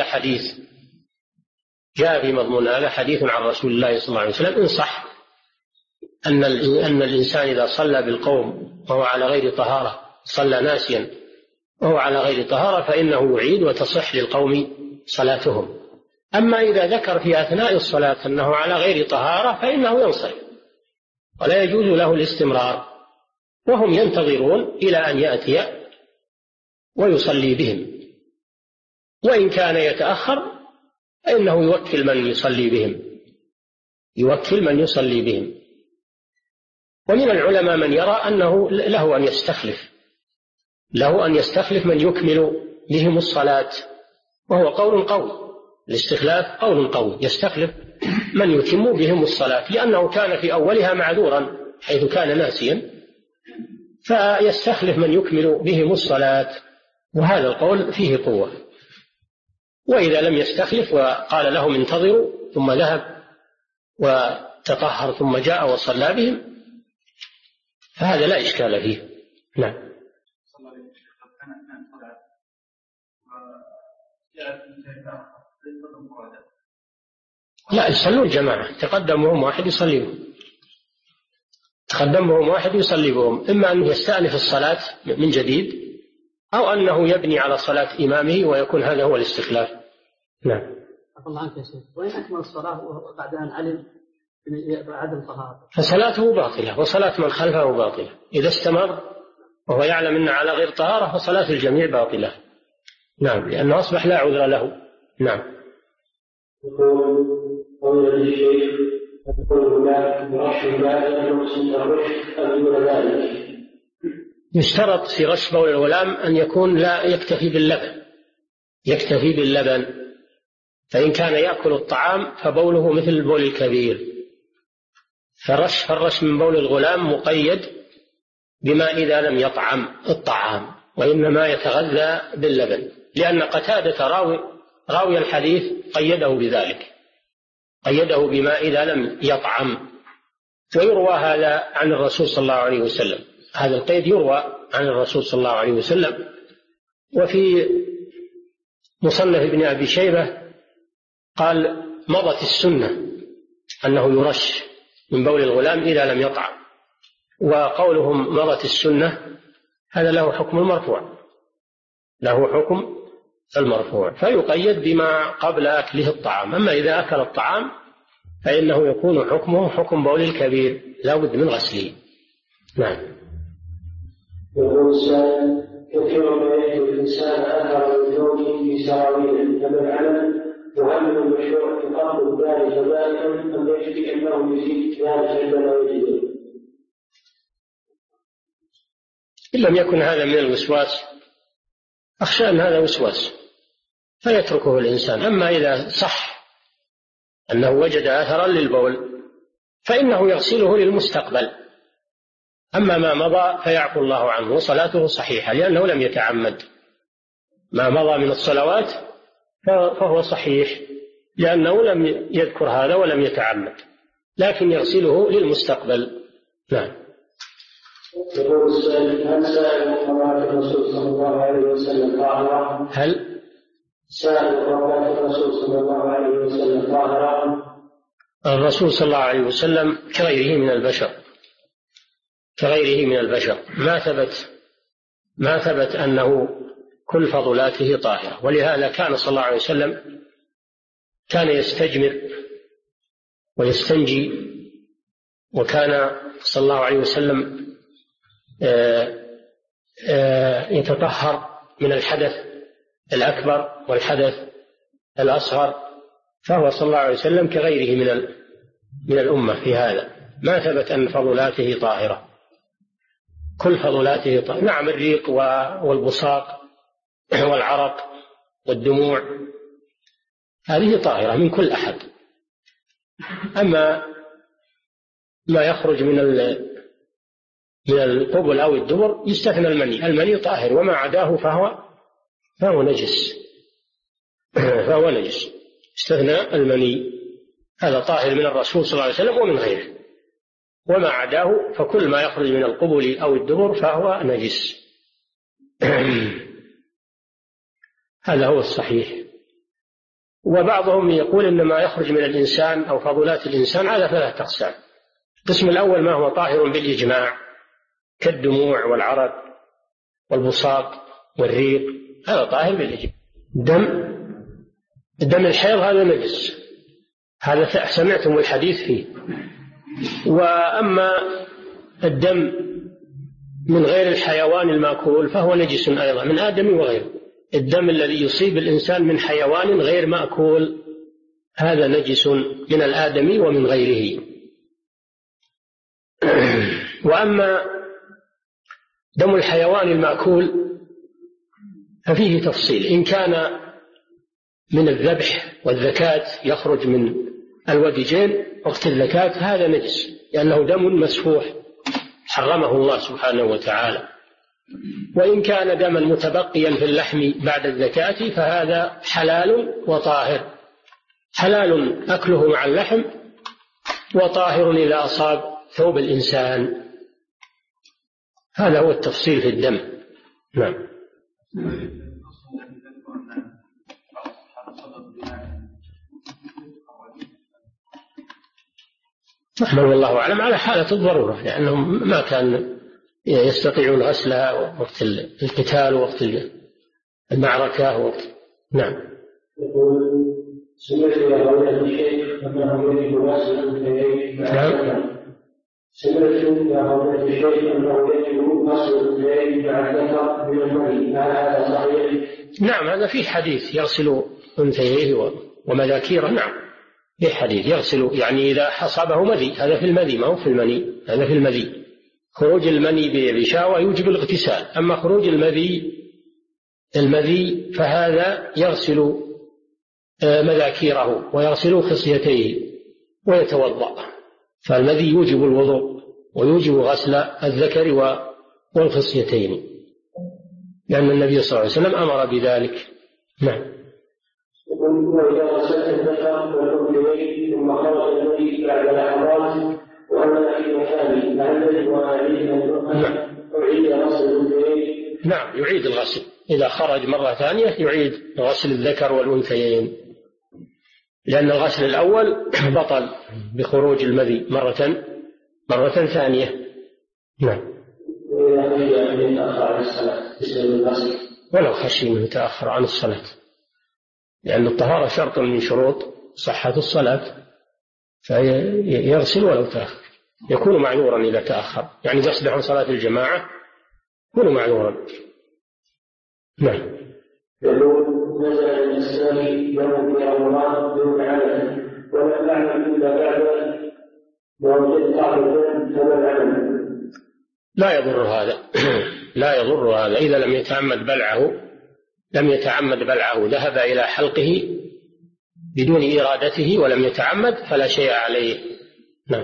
حديث عن رسول الله صلى الله عليه وسلم إن صح أن الإنسان إذا صلى بالقوم وهو على غير طهارة، صلى ناسيا وهو على غير طهارة، فإنه يعيد وتصح للقوم صلاتهم. أما إذا ذكر في أثناء الصلاة أنه على غير طهارة فإنه ينصرف ولا يجوز له الاستمرار، وهم ينتظرون إلى أن يأتي ويصلي بهم. وإن كان يتأخر فإنه يوكل من يصلي بهم. ومن العلماء من يرى أنه له أن يستخلف من يكمل بهم الصلاة، وهو قول قوي. الاستخلاف قول قوي، يستخلف من يتم بهم الصلاة، لأنه كان في أولها معذورا حيث كان ناسيا، فيستخلف من يكمل بهم الصلاة، وهذا القول فيه قوة. وإذا لم يستخلف وقال لهم انتظروا ثم ذهب وتطهر ثم جاء وصلى بهم فهذا لا إشكال فيه. نعم. لا، يصلون الجماعة، تقدمهم واحد يصلي بهم، إما أنه يستأنف الصلاة من جديد أو أنه يبني على صلاة إمامه ويكون هذا هو الاستخلاف. نعم. الله عنك يا شيخ، وإن أكمل الصلاة وبعد أن علم بعدم طهارة فصلاته باطلة وصلاة من خلفه باطلة. إذا استمر وهو يعلم أنه على غير طهارة فصلاة الجميع باطلة. نعم، لأنه أصبح لا عذر له. نعم. قول الشيخ: يشترط في رش بول الغلام أن يكون لا يكتفي باللبن، فإن كان يأكل الطعام فبوله مثل بول الكبير. فالرش من بول الغلام مقيد بما إذا لم يطعم الطعام، وإنما يتغذى باللبن، لأن قتادة راوي الحديث قيده بذلك، قيده بما إذا لم يطعم. ويروى هذا عن الرسول صلى الله عليه وسلم، هذا القيد يروى عن الرسول صلى الله عليه وسلم. وفي مصنف ابن أبي شيبة قال: مضت السنة أنه يرش من بول الغلام إذا لم يطعم. وقولهم مضت السنة هذا له حكم المرفوع، فيقيد بما قبل أكله الطعام. أما إذا أكل الطعام فإنه يكون حكمه حكم بول الكبير، لا بد من غسله. نعم. يقول السائل: كثيرا ما يأتي الإنسان أثر من زوجه في سراويله كما العلم، وهل المشروع تقرب ذلك ذلك أم يكفي أنه يزيد ذلك عندما يجده؟ إن لم يكن هذا من الوسواس أخشى أن هذا وسواس فيتركه الإنسان. أما إذا صح أنه وجد أثرا للبول فإنه يغسله للمستقبل، أما ما مضى فيعفو الله عنه وصلاته صحيحة لأنه لم يتعمد. ما مضى من الصلوات فهو صحيح لأنه لم يذكر هذا ولم يتعمد، لكن يغسله للمستقبل. نعم. يقول السائل: هل سائل صلاة الرسول صلى الله عليه وسلم طاهرة؟ هل سائل صلاة الرسول صلى الله عليه وسلم طاهرة؟ الرسول صلى الله عليه وسلم كغيره من البشر ما ثبت أنه كل فضلاته طاهرة، ولهذا كان صلى الله عليه وسلم كان يستجمر ويستنجي، وكان صلى الله عليه وسلم يتطهر من الحدث الأكبر والحدث الأصغر، فهو صلى الله عليه وسلم كغيره من الأمة في هذا. ما ثبت أن فضلاته طاهرة، كل فضلاته طاهرة. نعم، الريق والبصاق والعرق والدموع هذه طاهرة من كل أحد. أما ما يخرج من القبل أو الدبر يستثنى المني طاهر، وما عداه فهو نجس. استثنى المني، هذا طاهر من الرسول صلى الله عليه وسلم ومن غيره، وما عداه فكل ما يخرج من القبل أو الدبر فهو نجس. هذا هو الصحيح. وبعضهم يقول إن ما يخرج من الإنسان أو فضلات الإنسان على 3 أقسام. القسم الأول ما هو طاهر بالإجماع كالدموع والعرق والبصاق والريق، هذا طاهر بالإجماع. دم الحيض هذا نجس، هذا سمعتم الحديث فيه. وأما الدم من غير الحيوان المأكول فهو نجس أيضا، من آدم وغيره. الدم الذي يصيب الإنسان من حيوان غير مأكول هذا نجس من الآدمي ومن غيره. وأما دم الحيوان المأكول ففيه تفصيل، إن كان من الذبح والذكاة يخرج من الوديجين وقت الذكاة هذا نجس، لأنه دم مسفوح حرمه الله سبحانه وتعالى. وإن كان دما متبقيا في اللحم بعد الذكاة فهذا حلال وطاهر، حلال أكله مع اللحم، وطاهر إذا أصاب ثوب الإنسان. هذا هو التفصيل في الدم. نعم. نحن والله أعلم على حالة الضرورة، لأنهم ما كان يستطيعون غسلها وقت القتال ووقت المعركة وقت. نعم. يقول: سمعت يا فضيلة الشيخ أنه يجب غسل الأنثيين مع الذكر. سمعت يا فضيلة الشيخ أنه يجب غسل الأنثيين مع الذكر من المني، هل هذا صحيح؟ نعم، هذا في حديث يغسل أنثيه ومذاكيره. نعم، في حديث يغسل، يعني إذا حصبه مذي، هذا في المذي ما هو في المني، هذا في المذي. خروج المني بشهوة يوجب الاغتسال، أما خروج المذي فهذا يغسل مذاكيره ويغسل خصيتيه ويتوضأ. فالمذي يوجب الوضوء ويوجب غسل الذكر والخصيتين، لأن النبي صلى الله عليه وسلم أمر بذلك. نعم. وإذا غسلت الذكر والأنثيين ثم خرج المذي بعد لحظات وأنا في مكاني، هل يجب عليه أن أعيد غسل الأنثيين؟ نعم، يعيد الغسل. إذا خرج مرة ثانية يعيد غسل الذكر والأنثيين، لأن الغسل الأول بطل بخروج المذي مرة ثانية. نعم. ولو خشي من يتأخر عن الصلاة، لأن الطهارة شرط من شروط صحة الصلاة، فيغسل ولو تأخر، يكون معذورا إذا تأخر، يعني يصبح عن صلاة الجماعة يكون معذورا. نعم. يقول: نزل الإسلام يوم في رمضان دون عمل، ولم أعلم إلا بعد ووجدت بعض الذنب فما العمل؟ لا يضر هذا إذا لم يتعمد بلعه ذهب إلى حلقه بدون إرادته ولم يتعمد فلا شيء عليه. نعم.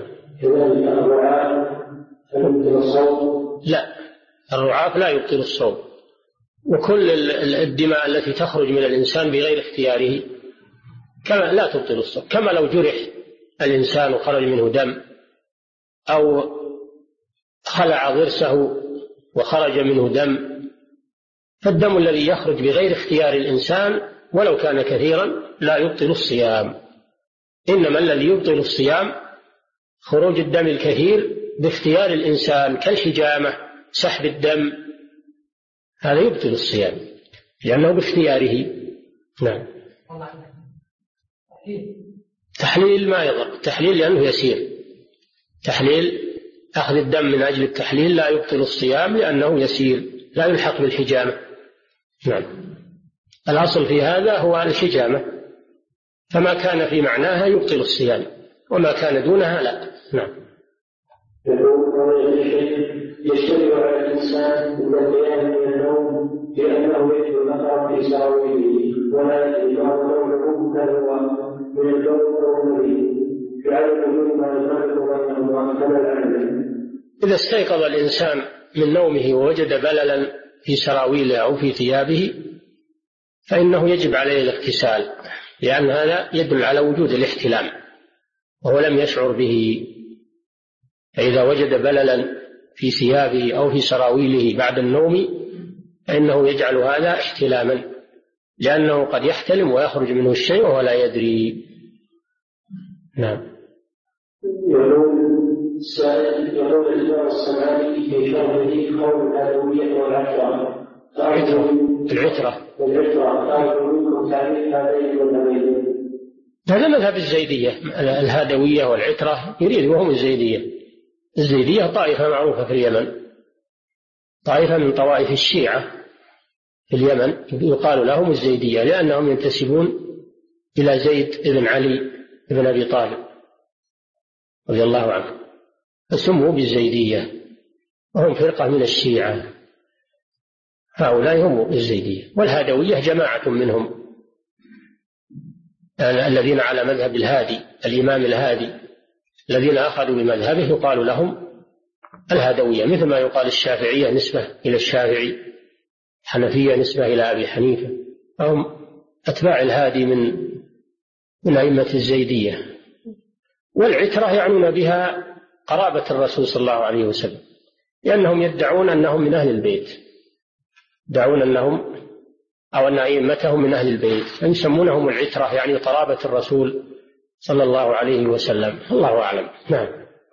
لا، الرعاف لا يبطل الصوم، وكل الدماء التي تخرج من الإنسان بغير اختياره كما لا تبطل الصوم، كما لو جرح الإنسان وخرج منه دم، أو خلع ضرسه وخرج منه دم، فالدم الذي يخرج بغير اختيار الإنسان ولو كان كثيرا لا يبطل الصيام، إنما الذي يبطل الصيام خروج الدم الكثير باختيار الإنسان كالحجامة، سحب الدم، هذا يبطل الصيام لأنه باختياره. نعم. تحليل ما يضر، تحليل لأنه يسير، تحليل أخذ الدم من أجل التحليل لا يبطل الصيام لأنه يسير، لا يلحق بالحجامة. نعم. الأصل في هذا هو الحجامة، فما كان في معناها يبطل الصيام وما كان دونها لا. نعم. يشترك على الإنسان بالقيام من النوم لأنه يجب النظر في سراويله ولا يجب أن نومه بل هو من النوم والنوم لعله مما يفرق بينهما كما العلم. إذا استيقظ الإنسان من نومه ووجد بللا في سراويله أو في ثيابه فإنه يجب عليه الاغتسال، لأن هذا يدل على وجود الاحتلام وهو لم يشعر به. فإذا وجد بللا في ثيابه أو في سراويله بعد النوم فإنه يجعل هذا احتلاما، لأنه قد يحتلم ويخرج منه الشيء وهو لا يدري. نعم. يقول الإمام الصنعاني في شرحه قول الأدوية والعشرة هذا مذهب الزيدية، الهادوية والعترة يريد وهم الزيدية. الزيدية طائفة معروفة في اليمن، طائفة من طوائف الشيعة في اليمن يقال لهم الزيدية لأنهم ينتسبون إلى زيد بن علي بن أبي طالب رضي الله عنه، فسموا بالزيدية، وهم فرقة من الشيعة، هؤلاء هم الزيدية. والهادوية جماعة منهم الذين على مذهب الهادي، الإمام الهادي، الذين أخذوا بمذهبه يقال لهم الهادوية، مثل ما يقال الشافعية نسبة إلى الشافعي، حنفية نسبة إلى أبي حنيفة، هم أتباع الهادي من أئمة الزيدية. والعترة يعنون بها قرابة الرسول صلى الله عليه وسلم، لأنهم يدعون أنهم من أهل البيت، يدعون أنهم أو أن أئمتهم من أهل البيت، فيسمونهم العترة، يعني قرابة الرسول صلى الله عليه وسلم. الله أعلم. نعم.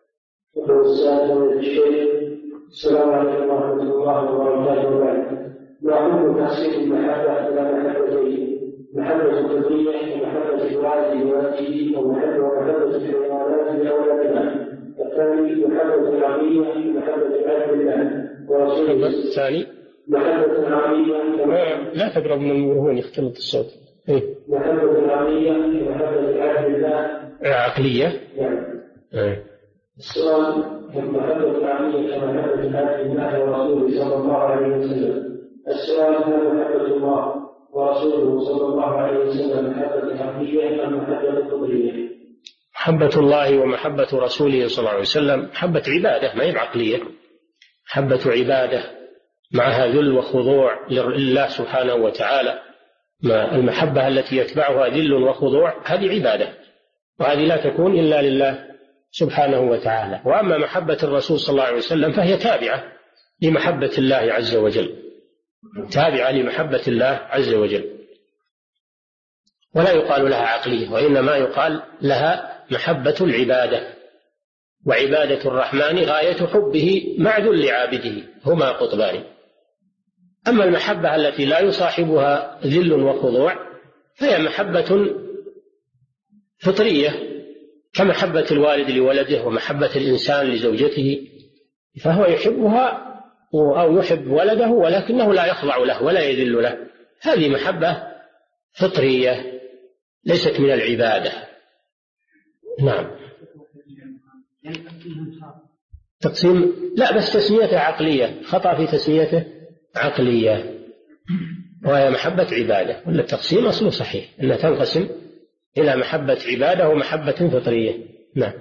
السلام عليكم ورحمة الله وبركاته. وعند تحصيل المحبة إلى محبتين، محبة الكلية ومحبة الوالد لوالده، ومحبة الحيوانات لأولادها. الثاني محبة العامية ومحبة عبد الله ورسوله. الثاني محبة العامية لا تقرب من المرهون يختلط الصوت. محبة العامية ومحبة عبد الله عقلية. السؤال: محبة العامية ومحبة عبد الله ورسوله صلى الله عليه وسلم. السؤال: هل محبة الله ورسوله صلى الله عليه وسلم محبة عقلية أم محبة قدرية؟ محبة الله ومحبة رسوله صلى الله عليه وسلم محبة عبادة، ما هي عقلية، محبة عبادة معها ذل وخضوع لله سبحانه وتعالى. المحبة التي يتبعها ذل وخضوع هذه عبادة، وهذه لا تكون إلا لله سبحانه وتعالى. وأما محبة الرسول صلى الله عليه وسلم فهي تابعة لمحبة الله عز وجل، تابعة لمحبة الله عز وجل، ولا يقال لها عقلية، وإنما يقال لها محبة العبادة. وعبادة الرحمن غاية حبه مع ذل عابده، هما قطبان. أما المحبة التي لا يصاحبها ذل وخضوع فهي محبة فطرية كمحبة الوالد لولده ومحبة الإنسان لزوجته، فهو يحبها أو يحب ولده ولكنه لا يخضع له ولا يذل له، هذه محبة فطرية ليست من العبادة. نعم. تقسيم لا، بس تسميته عقلية، خطأ في تسميته عقلية، وهي محبة عبادة، ولا التقسيم أصله صحيح أنها تنقسم إلى محبة عبادة ومحبة فطرية. نعم.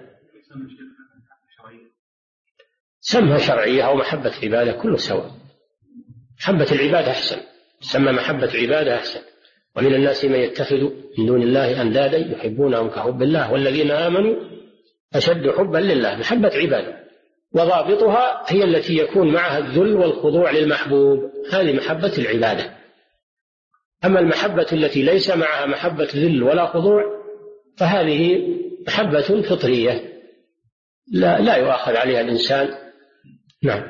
سمها شرعية أو محبة عبادة كله سواء. محبة العبادة أحسن، سمى محبة عبادة أحسن. ومن الناس من يتخذ من دون الله أندادا يحبونهم كحب الله والذين آمنوا أشد حبا لله. محبة عبادة وضابطها هي التي يكون معها الذل والخضوع للمحبوب، هذه محبة العبادة. أما المحبة التي ليس معها محبة ذل ولا خضوع فهذه محبة فطرية لا يؤاخذ عليها الإنسان. نعم.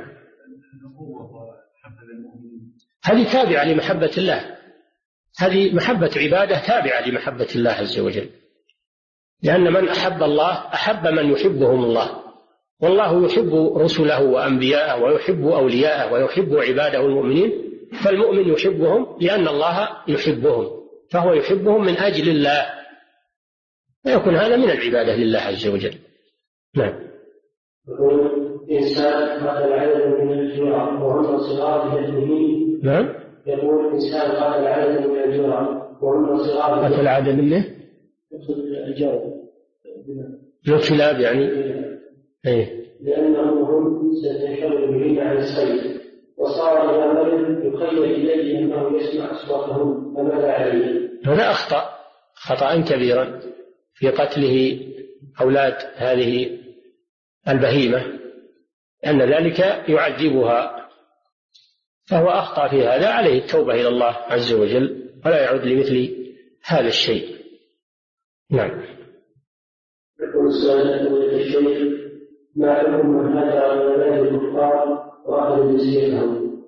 هذه تابعة لمحبة الله، هذه محبة عبادة تابعة لمحبة الله عز وجل، لأن من أحب الله أحب من يحبهم الله، والله يحب رسله وأنبياءه ويحب أولياءه ويحب عباده المؤمنين، فالمؤمن يحبهم لأن الله يحبهم، فهو يحبهم من أجل الله، فيكون هذا من العبادة لله عز وجل. نعم. يقول إنسان قتل عددا من الجوع وهم صغار المسلمين. نعم. يقول إنسان قتل عددا من الجوع وهم صغار. قتل عددا منه؟ الجوع. الكلاب يعني. إيه. لأنهم هم سينشغلون عن السيد، وصار إلى مرض يخيل إليه أنه يسمع أصواتهم، فماذا عليه؟ هذا خطأ كبيرا في قتله أولاد هذه البهيمة، أن ذلك يعذبها، فهو أخطأ في هذا، عليه التوبة إلى الله عز وجل ولا يعود لمثل هذا الشيء. نعم. يقول الشيخ ما حكم من هاجر إلى بلاد الكفار وأخذ جنسيتهم؟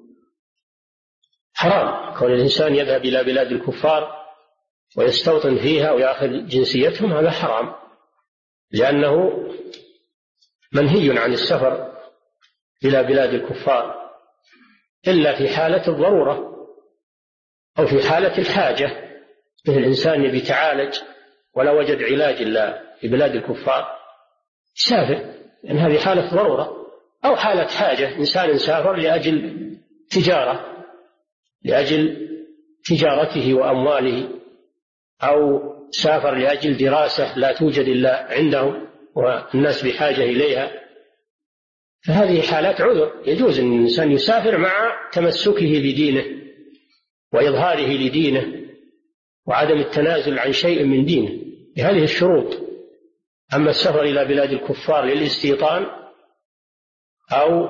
حرام كون الإنسان يذهب إلى بلاد الكفار ويستوطن فيها ويأخذ جنسيتهم، هذا حرام، لأنه منهي عن السفر إلى بلاد الكفار إلا في حالة الضرورة أو في حالة الحاجة، مثل الإنسان يبي يتعالج ولا وجد علاج إلا في بلاد الكفار سافر، لأن هذه حالة ضرورة، أو حالة حاجة، إنسان سافر لأجل تجارة، لأجل تجارته وأمواله، أو سافر لأجل دراسة لا توجد إلا عندهم والناس بحاجة إليها، فهذه حالات عذر، يجوز أن الإنسان يسافر مع تمسكه بدينه وإظهاره لدينه وعدم التنازل عن شيء من دينه بهذه الشروط. أما السفر إلى بلاد الكفار للاستيطان أو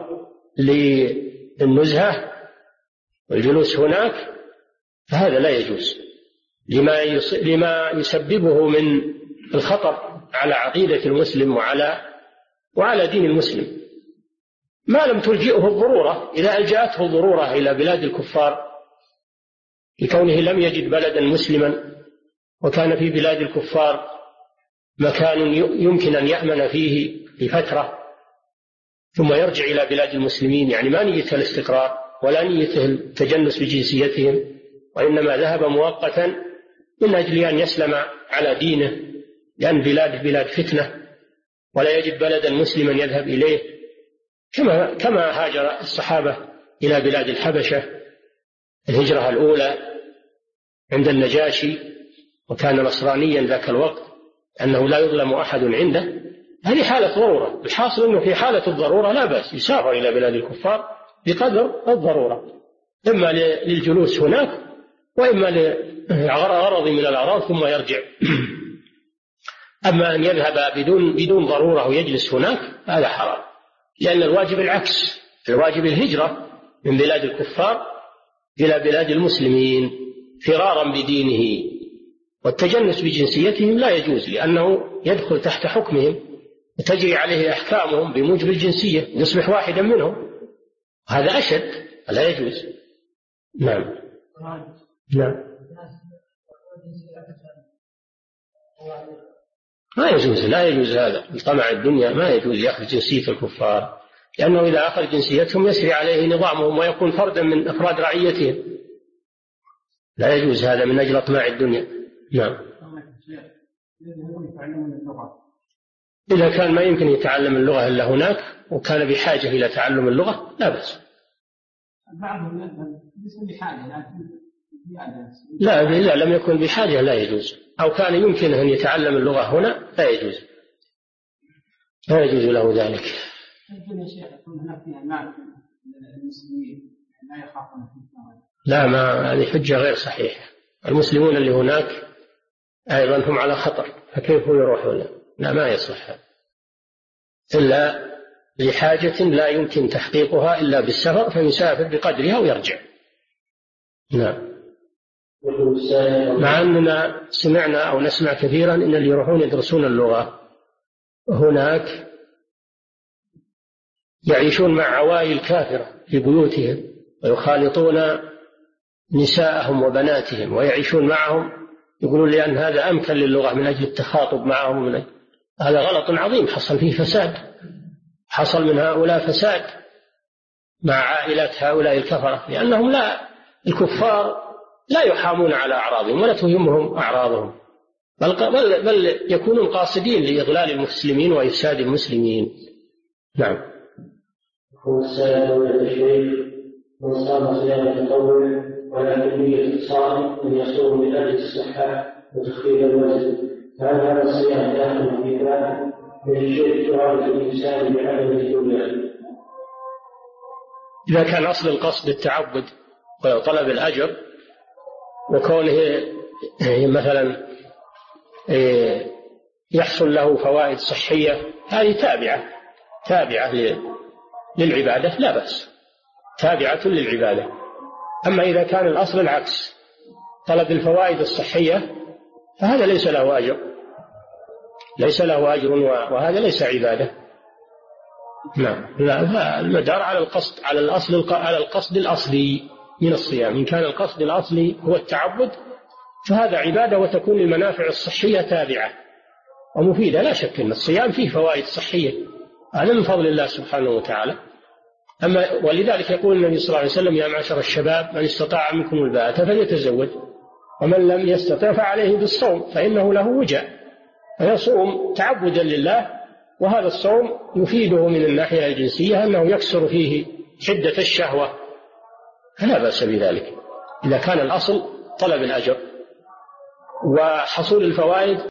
للنزهة والجلوس هناك فهذا لا يجوز، لما يسببه من الخطر على عقيدة المسلم وعلى دين المسلم، ما لم تلجئه الضرورة. إذا ألجأته الضرورة إلى بلاد الكفار لكونه لم يجد بلدا مسلما وكان في بلاد الكفار مكان يمكن أن يأمن فيه لفترة ثم يرجع إلى بلاد المسلمين، يعني ما نيته الاستقرار ولا نيته التجنس بجنسيتهم، وإنما ذهب مؤقتا من أجل أن يسلم على دينه، لأن بلاد فتنة ولا يجد بلدا مسلما يذهب إليه، كما هاجر الصحابة إلى بلاد الحبشة الهجرة الأولى عند النجاشي وكان نصرانيا ذاك الوقت، أنه لا يظلم أحد عنده. هذه حالة ضرورة، الحاصل أنه في حالة الضرورة لا بأس يسافر إلى بلاد الكفار بقدر الضرورة، إما للجلوس هناك وإما لغرض من الأغراض ثم يرجع. أما أن يذهب بدون ضرورة ويجلس هناك هذا حرام، لأن الواجب العكس، الواجب الهجرة من بلاد الكفار إلى بلاد المسلمين فرارا بدينه، والتجنس بجنسيتهم لا يجوز لأنه يدخل تحت حكمهم وتجري عليه أحكامهم بموجب الجنسية، يصبح واحدا منهم، هذا أشد، لا يجوز. نعم. نعم. لا يجوز هذا، طمع الدنيا ما يجوز يأخذ جنسية الكفار، لأنه إذا أخذ جنسيتهم يسري عليه نظامهم ويكون فردا من أفراد رعيتهم، لا يجوز هذا من أجل طمع الدنيا. نعم. إذا كان ما يمكن يتعلم اللغة إلا هناك وكان بحاجة إلى تعلم اللغة لا بأس. بعضهم يذهب بحاجة لكن لا، إذا لم يكن بحاجة لا يجوز، أو كان يمكنه أن يتعلم اللغة هنا لا يجوز له ذلك. لا، ما هذه حجة غير صحيحة. المسلمون اللي هناك أيضا هم على خطر، فكيف يروحون؟ لا، ما يصلح إلا لحاجة لا يمكن تحقيقها إلا بالسفر، فيسافر بقدرها ويرجع. نعم. مع أننا سمعنا أو نسمع كثيرا إن اللي يروحون يدرسون اللغة هناك يعيشون مع عوائل كافرة في بيوتهم، ويخالطون نساءهم وبناتهم ويعيشون معهم، يقولون لأن هذا أمكن للغة من أجل التخاطب معهم. هذا غلط عظيم، حصل فيه فساد، حصل من هؤلاء فساد مع عائلات هؤلاء الكفرة، لأنهم الكفار لا يحامون على أعراضهم ولا تهمهم أعراضهم، بل يكونون قاصدين لإضلال المسلمين وإفساد المسلمين. نعم. والسلام على الشيخ من صام صيام التطوع ولكن نية الصائم أن يصوم من أجل الصحة وتخفيف الوزن، فهل هذا الصيام داخل في ذلك من الشيء تعرض الإنسان بعمل الدنيا؟ إذا كان أصل القصد التعبد وطلب الأجر، وكونه مثلا يحصل له فوائد صحية، هذه تابعة للعبادة لا بأس، تابعة للعبادة. أما إذا كان الأصل العكس، طلب الفوائد الصحية، فهذا ليس له أجر وهذا ليس عبادة. نعم. لا، المدار على القصد الأصلي من الصيام. إن كان القصد الأصلي هو التعبد فهذا عبادة، وتكون المنافع الصحية تابعة ومفيدة. لا شك أن الصيام فيه فوائد صحية، هذا من فضل الله سبحانه وتعالى. ولذلك يقول النبي صلى الله عليه وسلم: يا معشر الشباب من استطاع منكم الباءة فليتزوج، ومن لم يستطع فعليه بالصوم فإنه له وجاء، فيصوم تعبدا لله. وهذا الصوم يفيده من الناحية الجنسية أنه يكسر فيه حدة الشهوة، فلا بأس بذلك إذا كان الأصل طلب الأجر وحصول الفوائد